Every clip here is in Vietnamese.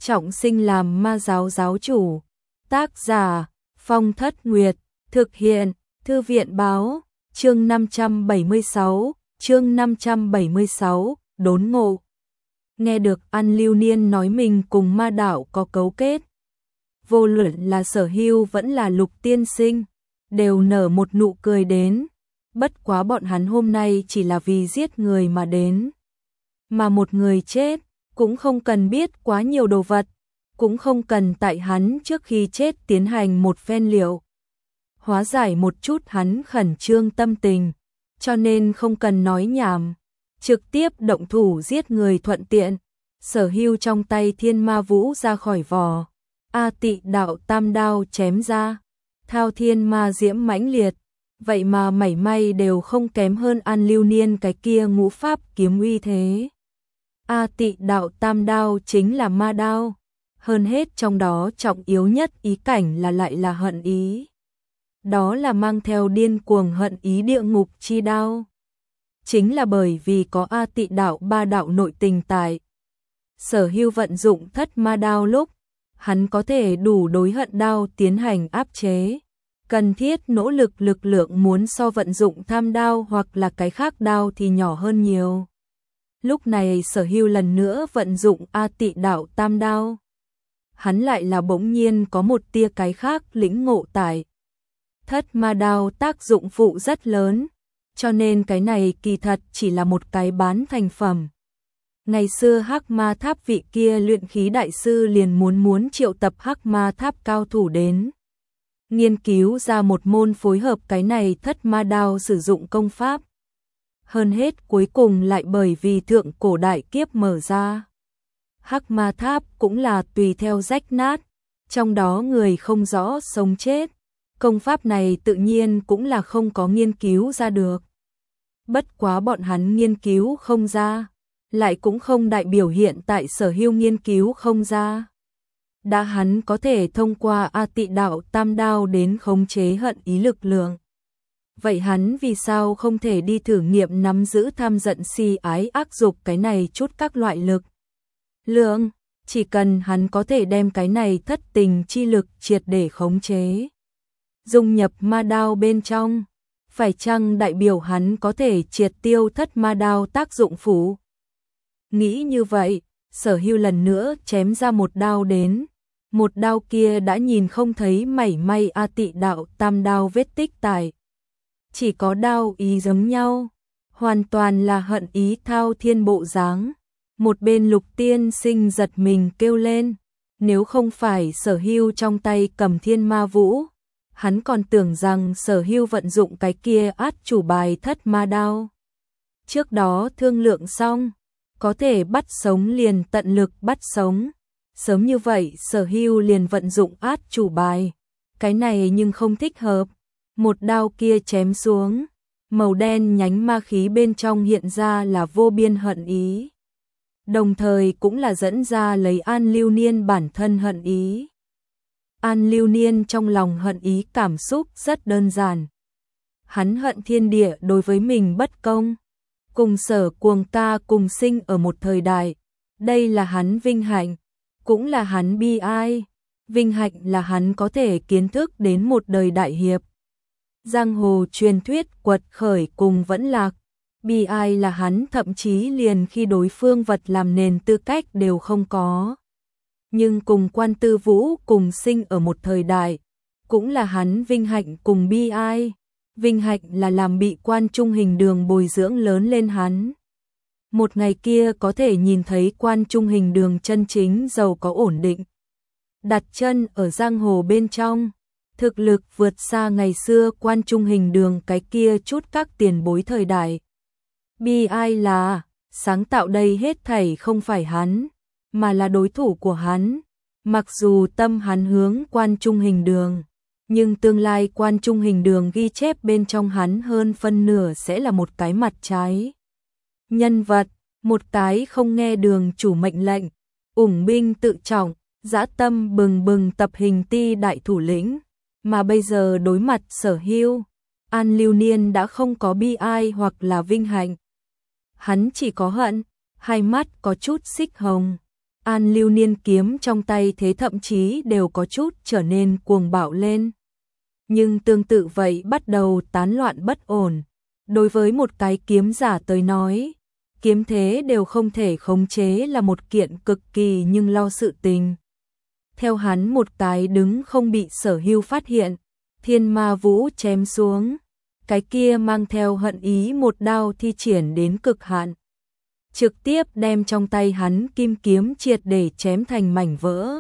trọng sinh làm ma giáo giáo chủ. Tác giả Phong Thất Nguyệt, thực hiện Thư viện Báo. Chương 576, đốn ngộ. Nghe được An Lưu Niên nói mình cùng ma đạo có cấu kết, vô luận là Sở Hưu vẫn là Lục tiên sinh, đều nở một nụ cười đến. Bất quá bọn hắn hôm nay chỉ là vì giết người mà đến. Mà một người chết, cũng không cần biết quá nhiều đồ vật, cũng không cần tại hắn trước khi chết tiến hành một phen liệu hóa giải một chút hắn khẩn trương tâm tình, cho nên không cần nói nhảm, trực tiếp động thủ giết người thuận tiện. Sở Hưu trong tay thiên ma vũ ra khỏi vỏ, A Tị đạo tam đao chém ra, thao thiên ma diễm mãnh liệt, vậy mà mảy may đều không kém hơn An Lưu Niên cái kia ngũ pháp kiếm uy thế. A Tị đạo tam đao chính là ma đao, hơn hết trong đó trọng yếu nhất ý cảnh là lại là hận ý. Đó là mang theo điên cuồng hận ý địa ngục chi đao. Chính là bởi vì có A Tị đạo ba đạo nội tình tại, Sở Hưu vận dụng thất ma đao lúc, hắn có thể đủ đối hận đao tiến hành áp chế. Cần thiết nỗ lực lực lượng muốn so vận dụng tham đao hoặc là cái khác đao thì nhỏ hơn nhiều. Lúc này Sở Hưu lần nữa vận dụng A Tị đạo tam đao. Hắn lại là bỗng nhiên có một tia cái khác lĩnh ngộ tại. Thất ma đao tác dụng phụ rất lớn, cho nên cái này kỳ thật chỉ là một cái bán thành phẩm. Ngày xưa Hắc Ma Tháp vị kia luyện khí đại sư liền muốn triệu tập Hắc Ma Tháp cao thủ đến, nghiên cứu ra một môn phối hợp cái này thất ma đao sử dụng công pháp. Hơn hết cuối cùng lại bởi vì thượng cổ đại kiếp mở ra, Hắc Ma Tháp cũng là tùy theo rách nát, trong đó người không rõ sống chết. Công pháp này tự nhiên cũng là không có nghiên cứu ra được. Bất quá bọn hắn nghiên cứu không ra, lại cũng không đại biểu hiện tại Sở Hưu nghiên cứu không ra. Đã hắn có thể thông qua A Tị đạo tam đao đến khống chế hận ý lực lượng, vậy hắn vì sao không thể đi thử nghiệm nắm giữ tham giận si ái ác dục cái này chút các loại lực lượng, chỉ cần hắn có thể đem cái này thất tình chi lực triệt để khống chế, dung nhập ma đao bên trong, phải chăng đại biểu hắn có thể triệt tiêu thất ma đao tác dụng phụ? Nghĩ như vậy, Sở Hưu lần nữa chém ra một đao đến. Một đao kia đã nhìn không thấy mảy may A Tị đạo tam đao vết tích tại. Chỉ có đao ý giống nhau, hoàn toàn là hận ý thao thiên bộ dáng. Một bên Lục tiên sinh giật mình kêu lên, nếu không phải Sở Hưu trong tay cầm thiên ma vũ, hắn còn tưởng rằng Sở Hưu vận dụng cái kia át chủ bài thất ma đao. Trước đó thương lượng xong, có thể bắt sống liền tận lực bắt sống. Sớm như vậy Sở Hưu liền vận dụng át chủ bài. Cái này nhưng không thích hợp. Một đao kia chém xuống, màu đen nhánh ma khí bên trong hiện ra là vô biên hận ý. Đồng thời cũng là dẫn ra lấy An Lưu Niên bản thân hận ý. An Lưu Niên trong lòng hận ý cảm xúc rất đơn giản. Hắn hận thiên địa đối với mình bất công, cùng Sở Cuồng ca cùng sinh ở một thời đại. Đây là hắn vinh hạnh, cũng là hắn bi ai. Vinh hạnh là hắn có thể kiến thức đến một đời đại hiệp, giang hồ truyền thuyết quật khởi cùng vẫn lạc. Bi ai là hắn thậm chí liền khi đối phương vật làm nền tư cách đều không có. Nhưng cùng Quan Tư Vũ cùng sinh ở một thời đại, cũng là hắn vinh hạnh cùng bi ai. Vinh hạnh là làm bị Quan Trung Hình Đường bồi dưỡng lớn lên hắn. Một ngày kia có thể nhìn thấy Quan Trung Hình Đường chân chính giàu có ổn định, đặt chân ở giang hồ bên trong, thực lực vượt xa ngày xưa Quan Trung Hình Đường cái kia chút các tiền bối thời đại. Bi ai là, sáng tạo đây hết thảy không phải hắn, mà là đối thủ của hắn. Mặc dù tâm hắn hướng Quan Trung Hình Đường, nhưng tương lai Quan Trung Hình Đường ghi chép bên trong hắn hơn phân nửa sẽ là một cái mặt trái nhân vật, một cái không nghe đường chủ mệnh lệnh, ủng binh tự trọng, dã tâm bừng bừng tập hình ti đại thủ lĩnh. Mà bây giờ đối mặt Sở Hưu, An Lưu Niên đã không có bi ai hoặc là vinh hạnh. Hắn chỉ có hận, hai mắt có chút xích hồng. An Lưu Niên kiếm trong tay thế thậm chí đều có chút trở nên cuồng bạo lên. Nhưng tương tự vậy bắt đầu tán loạn bất ổn. Đối với một cái kiếm giả tới nói, kiếm thế đều không thể khống chế là một kiện cực kỳ nhưng lo sự tình. Theo hắn một cái đứng không bị Sở Hưu phát hiện, Thiên Ma Vũ chém xuống, cái kia mang theo hận ý một đao thi triển đến cực hạn. Trực tiếp đem trong tay hắn kim kiếm triệt để chém thành mảnh vỡ.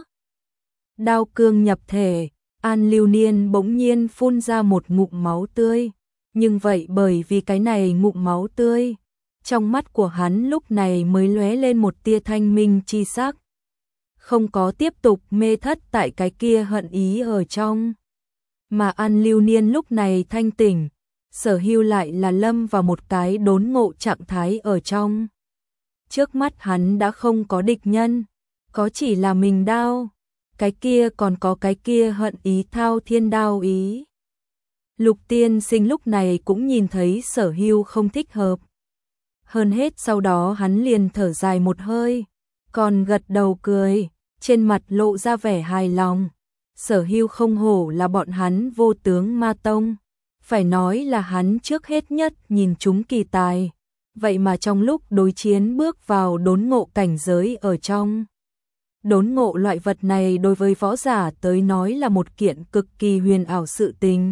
Đao cương nhập thể, An Lưu Niên bỗng nhiên phun ra một ngụm máu tươi. Nhưng vậy bởi vì cái này ngụm máu tươi, trong mắt của hắn lúc này mới lóe lên một tia thanh minh chi sắc. Không có tiếp tục mê thất tại cái kia hận ý ở trong. Mà An Lưu Niên lúc này thanh tỉnh, Sở Hưu lại là lâm vào một cái đốn ngộ trạng thái ở trong. Trước mắt hắn đã không có địch nhân, có chỉ là mình đao, cái kia còn có cái kia hận ý thao thiên đao ý. Lục Tiên Sinh lúc này cũng nhìn thấy Sở Hưu không thích hợp. Hơn hết sau đó hắn liền thở dài một hơi, còn gật đầu cười, trên mặt lộ ra vẻ hài lòng. Sở Hưu không hổ là bọn hắn Vô Tướng Ma Tông, phải nói là hắn trước hết nhất nhìn chúng kỳ tài. Vậy mà trong lúc đối chiến bước vào đốn ngộ cảnh giới ở trong. Đốn ngộ loại vật này đối với võ giả tới nói là một kiện cực kỳ huyền ảo sự tình.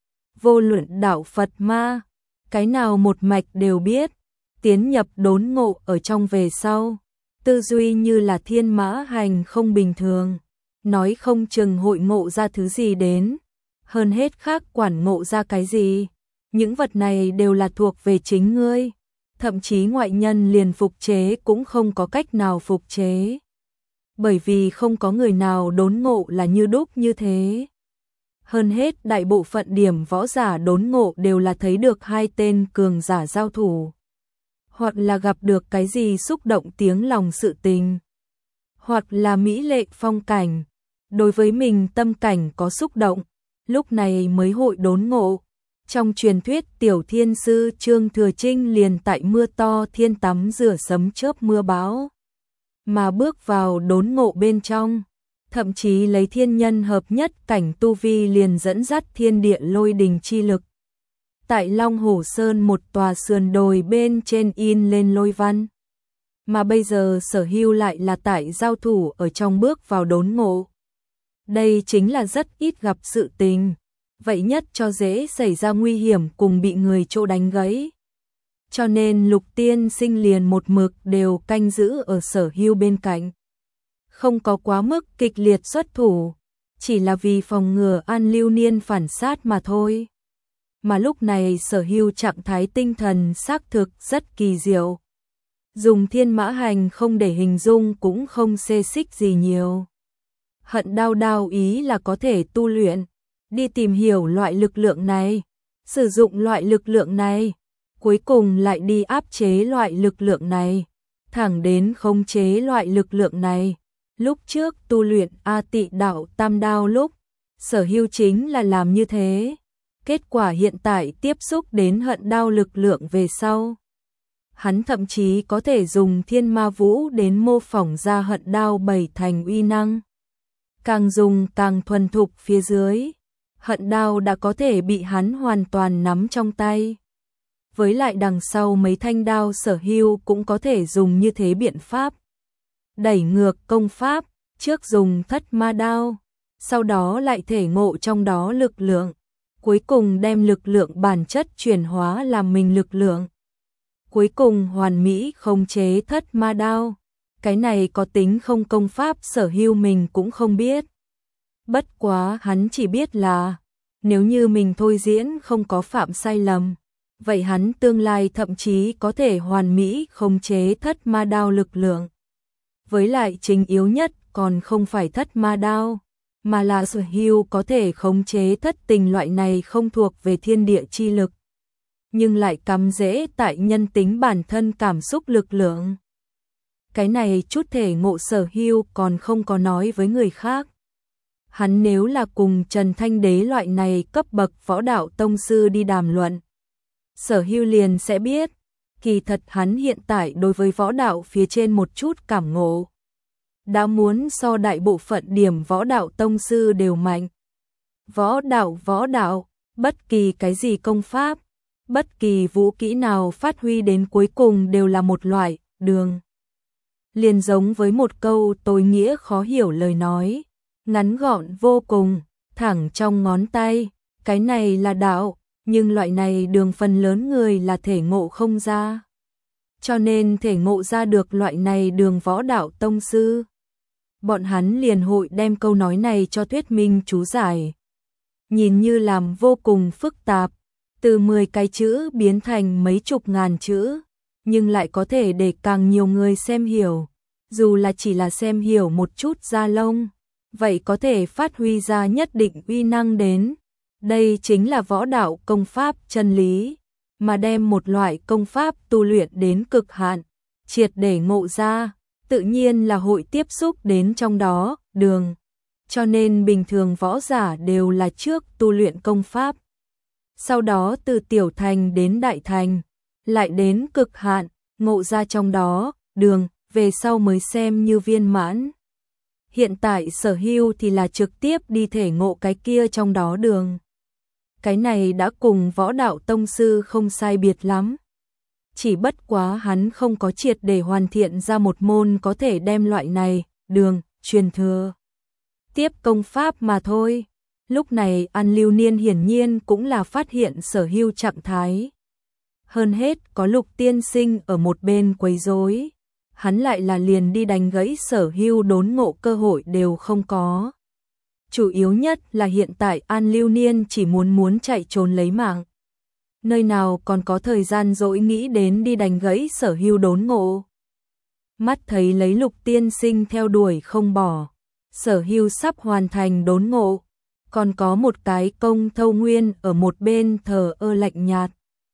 Vô luận đạo Phật ma, cái nào một mạch đều biết, tiến nhập đốn ngộ ở trong về sau, tư duy như là thiên mã hành không bình thường, nói không chừng hội ngộ ra thứ gì đến, hơn hết khác quản ngộ ra cái gì, những vật này đều là thuộc về chính ngươi, thậm chí ngoại nhân liền phục chế cũng không có cách nào phục chế. Bởi vì không có người nào đốn ngộ là như đúc như thế. Hơn hết đại bộ phận điểm võ giả đốn ngộ đều là thấy được hai tên cường giả giao thủ. Hoặc là gặp được cái gì xúc động tiếng lòng sự tình. Hoặc là mỹ lệ phong cảnh. Đối với mình tâm cảnh có xúc động, lúc này mới hội đốn ngộ. Trong truyền thuyết tiểu thiên sư Trương Thừa Trinh liền tại mưa to thiên tắm rửa sấm chớp mưa bão. Mà bước vào đốn ngộ bên trong. Thậm chí lấy thiên nhân hợp nhất cảnh tu vi liền dẫn dắt thiên địa lôi đình chi lực. Tại Long Hổ Sơn một tòa sườn đồi bên trên in lên lôi văn. Mà bây giờ Sở Hưu lại là tại giao thủ ở trong bước vào đốn ngộ. Đây chính là rất ít gặp sự tình. Vậy nhất cho dễ xảy ra nguy hiểm cùng bị người chỗ đánh gãy. Cho nên Lục Tiên Sinh liền một mực đều canh giữ ở Sở Hưu bên cạnh. Không có quá mức kịch liệt xuất thủ, chỉ là vì phòng ngừa An Lưu Niên phản sát mà thôi. Mà lúc này Sở Hưu trạng thái tinh thần xác thực rất kỳ diệu. Dùng thiên mã hành không để hình dung cũng không xê xích gì nhiều. Hận đao đao ý là có thể tu luyện, đi tìm hiểu loại lực lượng này, sử dụng loại lực lượng này, cuối cùng lại đi áp chế loại lực lượng này, thẳng đến khống chế loại lực lượng này. Lúc trước tu luyện A Tị đạo tam đao lúc, Sở Hưu chính là làm như thế. Kết quả hiện tại tiếp xúc đến hận đao lực lượng về sau. Hắn thậm chí có thể dùng thiên ma vũ đến mô phỏng ra hận đao bảy thành uy năng. Càng dùng càng thuần thục phía dưới. Hận đao đã có thể bị hắn hoàn toàn nắm trong tay. Với lại đằng sau mấy thanh đao Sở Hưu cũng có thể dùng như thế biện pháp. Đẩy ngược công pháp, trước dùng thất ma đao, sau đó lại thể ngộ trong đó lực lượng, cuối cùng đem lực lượng bản chất chuyển hóa làm mình lực lượng. Cuối cùng hoàn mỹ khống chế thất ma đao, cái này có tính không công pháp Sở Hưu mình cũng không biết. Bất quá hắn chỉ biết là, nếu như mình thôi diễn không có phạm sai lầm, vậy hắn tương lai thậm chí có thể hoàn mỹ khống chế thất ma đao lực lượng. Với lại chính yếu nhất còn không phải thất ma đao, mà là Sở Hưu có thể khống chế thất tình loại này không thuộc về thiên địa chi lực, nhưng lại cắm rễ tại nhân tính bản thân cảm xúc lực lượng. Cái này chút thể ngộ Sở Hưu còn không có nói với người khác. Hắn nếu là cùng Trần Thanh Đế loại này cấp bậc võ đạo tông sư đi đàm luận, Sở Hưu liền sẽ biết, kỳ thật hắn hiện tại đối với võ đạo phía trên một chút cảm ngộ. đã muốn so đại bộ phận điểm võ đạo tông sư đều mạnh. Võ đạo, bất kỳ cái gì công pháp, bất kỳ vũ kỹ nào phát huy đến cuối cùng đều là một loại đường. Liền giống với một câu tối nghĩa khó hiểu lời nói, ngắn gọn vô cùng, thẳng trong ngón tay, cái này là đạo, nhưng loại này đường phần lớn người là thể ngộ không ra. Cho nên thể ngộ ra được loại này đường võ đạo tông sư. Bọn hắn liền hội đem câu nói này cho thuyết minh chú giải. Nhìn như làm vô cùng phức tạp, từ 10 cái chữ biến thành mấy chục ngàn chữ, nhưng lại có thể để càng nhiều người xem hiểu, dù là chỉ là xem hiểu một chút da lông, vậy có thể phát huy ra nhất định uy năng đến. Đây chính là võ đạo công pháp chân lý, mà đem một loại công pháp tu luyện đến cực hạn, triệt để ngộ ra, tự nhiên là hội tiếp xúc đến trong đó, đường. Cho nên bình thường võ giả đều là trước tu luyện công pháp, sau đó từ tiểu thành đến đại thành, lại đến cực hạn, ngộ ra trong đó, đường, về sau mới xem như viên mãn. Hiện tại Sở Hưu thì là trực tiếp đi thể ngộ cái kia trong đó đường. Cái này đã cùng võ đạo tông sư không sai biệt lắm. Chỉ bất quá hắn không có triệt để hoàn thiện ra một môn có thể đem loại này, đường, truyền thừa. Tiếp công pháp mà thôi. Lúc này An Lưu Niên hiển nhiên cũng là phát hiện Sở Hưu trạng thái. Hơn hết có Lục tiên sinh ở một bên quấy rối, hắn lại là liền đi đánh gãy Sở Hưu đốn ngộ cơ hội đều không có. Chủ yếu nhất là hiện tại An Lưu Niên chỉ muốn chạy trốn lấy mạng. Nơi nào còn có thời gian dỗi nghĩ đến đi đánh gãy Sở Hưu đốn ngộ. Mắt thấy lấy Lục tiên sinh theo đuổi không bỏ, Sở Hưu sắp hoàn thành đốn ngộ, còn có một cái Công Thâu Nguyên ở một bên thờ ơ lạnh nhạt.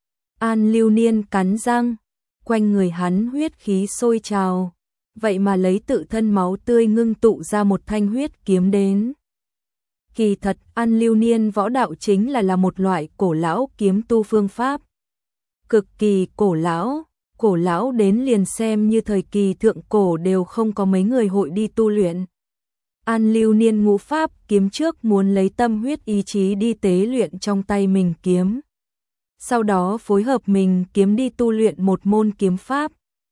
An Lưu Niên cắn răng, quanh người hắn huyết khí sôi trào, vậy mà lấy tự thân máu tươi ngưng tụ ra một thanh huyết kiếm đến. Kỳ thật An Lưu Niên võ đạo chính là một loại cổ lão kiếm tu phương pháp. Cực kỳ cổ lão đến liền xem như thời kỳ thượng cổ đều không có mấy người hội đi tu luyện. An Lưu Niên ngũ pháp kiếm trước muốn lấy tâm huyết ý chí đi tế luyện trong tay mình kiếm. Sau đó phối hợp mình kiếm đi tu luyện một môn kiếm pháp.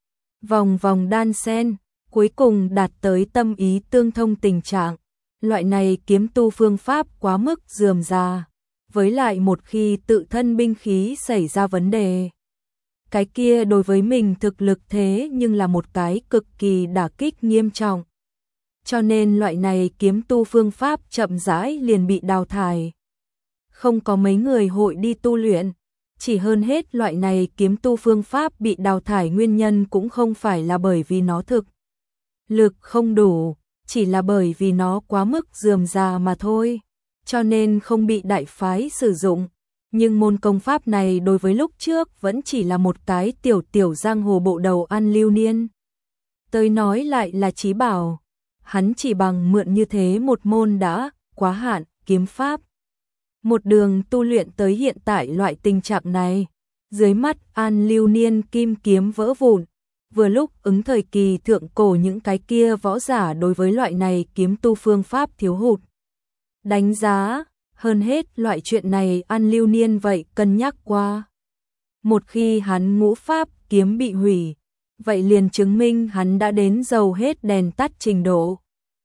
Vòng vòng đan xen, cuối cùng đạt tới tâm ý tương thông tình trạng. Loại này kiếm tu phương pháp quá mức rườm rà, với lại một khi tự thân binh khí xảy ra vấn đề, cái kia đối với mình thực lực thế nhưng là một cái cực kỳ đả kích nghiêm trọng. Cho nên loại này kiếm tu phương pháp chậm rãi liền bị đào thải. Không có mấy người hội đi tu luyện, chỉ hơn hết loại này kiếm tu phương pháp bị đào thải nguyên nhân cũng không phải là bởi vì nó thực lực không đủ, chỉ là bởi vì nó quá mức rườm rà mà thôi, cho nên không bị đại phái sử dụng. Nhưng môn công pháp này đối với lúc trước vẫn chỉ là một cái tiểu giang hồ bộ đầu An Lưu Niên tới nói lại là chí bảo. Hắn chỉ bằng mượn như thế một môn đã quá hạn kiếm pháp, một đường tu luyện tới hiện tại loại tình trạng này, dưới mắt An Lưu Niên kim kiếm vỡ vụn. Vừa lúc ứng thời kỳ thượng cổ những cái kia võ giả đối với loại này kiếm tu phương pháp thiếu hụt đánh giá, hơn hết loại chuyện này An Lưu Niên vậy cân nhắc qua. Một khi hắn ngũ pháp kiếm bị hủy, vậy liền chứng minh hắn đã đến dầu hết đèn tắt trình độ.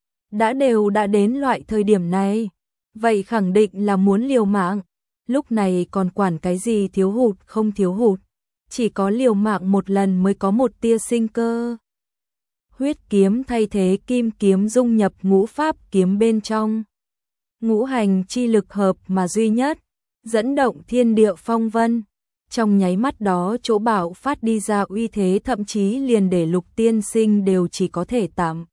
Đã đến loại thời điểm này, vậy khẳng định là muốn liều mạng, lúc này còn quản cái gì thiếu hụt không thiếu hụt. Chỉ có liều mạng một lần mới có một tia sinh cơ. Huyết kiếm thay thế kim kiếm dung nhập ngũ pháp kiếm bên trong. Ngũ hành chi lực hợp mà duy nhất, dẫn động thiên địa phong vân. Trong nháy mắt đó chỗ bạo phát đi ra uy thế thậm chí liền để Lục tiên sinh đều chỉ có thể tạm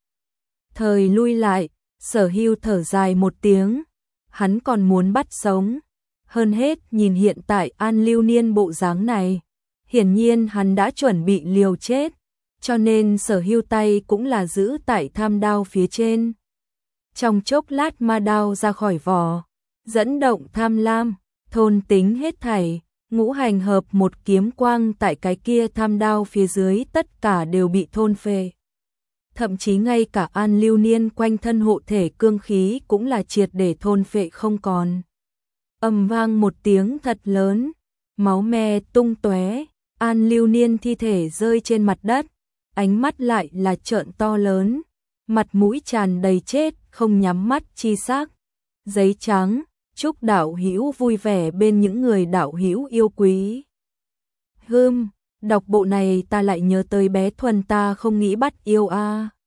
thời lui lại. Sở Hưu thở dài một tiếng, hắn còn muốn bắt sống. Hơn hết nhìn hiện tại An Lưu Niên bộ dáng này, hiển nhiên hắn đã chuẩn bị liều chết, cho nên Sở Hưu tay cũng là giữ tại tham đao phía trên. Trong chốc lát ma đao ra khỏi vỏ, dẫn động tham lam, thôn tính hết thảy, ngũ hành hợp một kiếm quang tại cái kia tham đao phía dưới tất cả đều bị thôn phệ. thậm chí ngay cả An Lưu Niên quanh thân hộ thể cương khí cũng là triệt để thôn phệ không còn. Ầm vang một tiếng thật lớn, máu me tung tóe, An Lưu Niên thi thể rơi trên mặt đất, ánh mắt lại là trợn to lớn, mặt mũi tràn đầy chết, không nhắm mắt chi sắc. Giấy trắng, chúc đạo hữu vui vẻ bên những người đạo hữu yêu quý. Đọc bộ này ta lại nhớ tới bé Thuần, ta không nghĩ bắt yêu a.